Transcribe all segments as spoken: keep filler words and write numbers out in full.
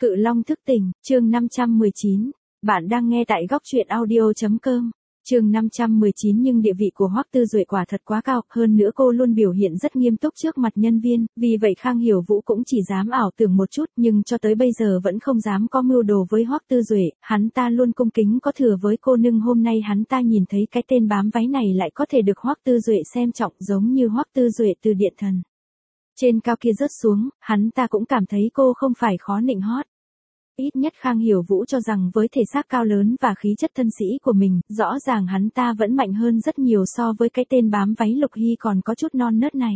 Cự Long thức tỉnh, chương năm trăm mười chín. Bạn đang nghe tại góc truyện audio.com. Chương năm trăm mười chín. Nhưng địa vị của Hoắc Tư Duệ quả thật quá cao, hơn nữa cô luôn biểu hiện rất nghiêm túc trước mặt nhân viên, vì vậy Khang Hiểu Vũ cũng chỉ dám ảo tưởng một chút, nhưng cho tới bây giờ vẫn không dám có mưu đồ với Hoắc Tư Duệ, hắn ta luôn cung kính có thừa với cô, nhưng hôm nay hắn ta nhìn thấy cái tên bám váy này lại có thể được Hoắc Tư Duệ xem trọng, giống như Hoắc Tư Duệ từ điện thần trên cao kia rớt xuống, hắn ta cũng cảm thấy cô không phải khó nịnh hót. Ít nhất Khang Hiểu Vũ cho rằng với thể xác cao lớn và khí chất thân sĩ của mình, rõ ràng hắn ta vẫn mạnh hơn rất nhiều so với cái tên bám váy Lục Hy còn có chút non nớt này.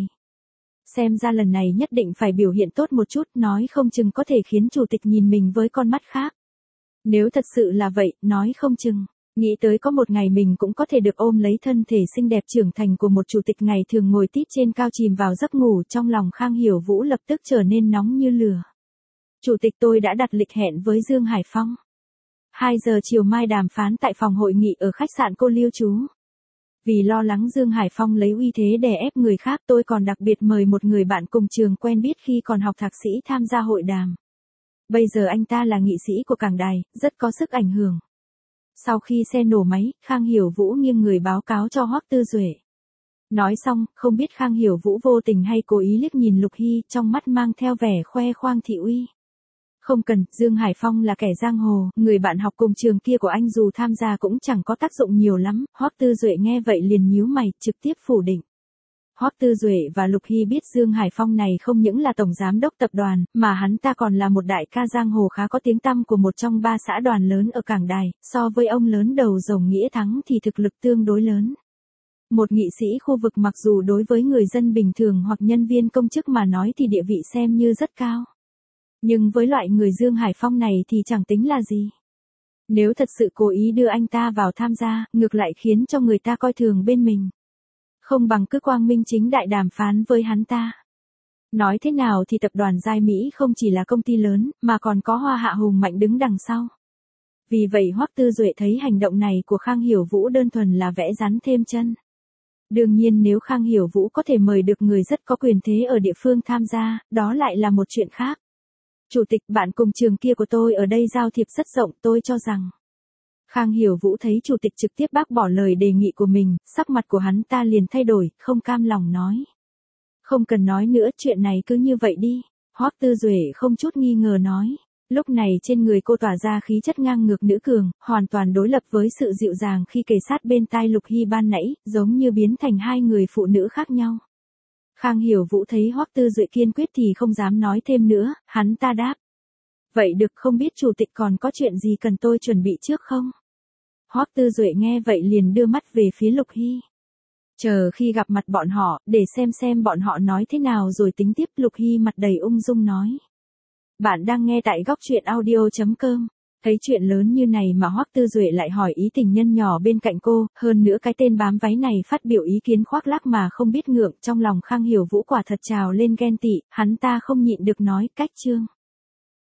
Xem ra lần này nhất định phải biểu hiện tốt một chút, nói không chừng có thể khiến chủ tịch nhìn mình với con mắt khác. Nếu thật sự là vậy, nói không chừng, nghĩ tới có một ngày mình cũng có thể được ôm lấy thân thể xinh đẹp trưởng thành của một chủ tịch ngày thường ngồi tít trên cao chìm vào giấc ngủ, trong lòng Khang Hiểu Vũ lập tức trở nên nóng như lửa. Chủ tịch, tôi đã đặt lịch hẹn với Dương Hải Phong. hai giờ chiều mai đàm phán tại phòng hội nghị ở khách sạn cô lưu trú. Vì lo lắng Dương Hải Phong lấy uy thế đè ép người khác, tôi còn đặc biệt mời một người bạn cùng trường quen biết khi còn học thạc sĩ tham gia hội đàm. Bây giờ anh ta là nghị sĩ của Cảng Đài, rất có sức ảnh hưởng. Sau khi xe nổ máy, Khang Hiểu Vũ nghiêng người báo cáo cho Hoắc Tư Duệ. Nói xong, không biết Khang Hiểu Vũ vô tình hay cố ý liếc nhìn Lục Hy, trong mắt mang theo vẻ khoe khoang thị uy. Không cần, Dương Hải Phong là kẻ giang hồ, người bạn học cùng trường kia của anh dù tham gia cũng chẳng có tác dụng nhiều lắm. Hoắc Tư Duệ nghe vậy liền nhíu mày, trực tiếp phủ định. Hoắc Tư Duệ và Lục Hy biết Dương Hải Phong này không những là tổng giám đốc tập đoàn, mà hắn ta còn là một đại ca giang hồ khá có tiếng tăm của một trong ba xã đoàn lớn ở Cảng Đài, so với ông lớn đầu rồng Nghĩa Thắng thì thực lực tương đối lớn. Một nghị sĩ khu vực mặc dù đối với người dân bình thường hoặc nhân viên công chức mà nói thì địa vị xem như rất cao. Nhưng với loại người Dương Hải Phong này thì chẳng tính là gì. Nếu thật sự cố ý đưa anh ta vào tham gia, ngược lại khiến cho người ta coi thường bên mình. Không bằng cứ quang minh chính đại đàm phán với hắn ta. Nói thế nào thì tập đoàn Giai Mỹ không chỉ là công ty lớn, mà còn có Hoa Hạ hùng mạnh đứng đằng sau. Vì vậy Hoắc Tư Duệ thấy hành động này của Khang Hiểu Vũ đơn thuần là vẽ rắn thêm chân. Đương nhiên nếu Khang Hiểu Vũ có thể mời được người rất có quyền thế ở địa phương tham gia, đó lại là một chuyện khác. Chủ tịch, bạn cùng trường kia của tôi ở đây giao thiệp rất rộng, tôi cho rằng. Khang Hiểu Vũ thấy chủ tịch trực tiếp bác bỏ lời đề nghị của mình, sắc mặt của hắn ta liền thay đổi, không cam lòng nói. Không cần nói nữa, chuyện này cứ như vậy đi. Hoắc Tư Duệ không chút nghi ngờ nói. Lúc này trên người cô tỏa ra khí chất ngang ngược nữ cường, hoàn toàn đối lập với sự dịu dàng khi kề sát bên tai Lục Hy ban nãy, giống như biến thành hai người phụ nữ khác nhau. Khang Hiểu Vũ thấy Hoắc Tư Duệ kiên quyết thì không dám nói thêm nữa, hắn ta đáp. Vậy được, không biết chủ tịch còn có chuyện gì cần tôi chuẩn bị trước không? Hoắc Tư Duệ nghe vậy liền đưa mắt về phía Lục Hy. Chờ khi gặp mặt bọn họ, để xem xem bọn họ nói thế nào rồi tính tiếp. Lục Hy mặt đầy ung dung nói. Bạn đang nghe tại góc truyện audio.com. Thấy chuyện lớn như này mà Hoắc Tư Duệ lại hỏi ý tình nhân nhỏ bên cạnh cô, hơn nữa cái tên bám váy này phát biểu ý kiến khoác lác mà không biết ngượng, trong lòng Khang Hiểu Vũ quả thật trào lên ghen tị, hắn ta không nhịn được nói, cách trương.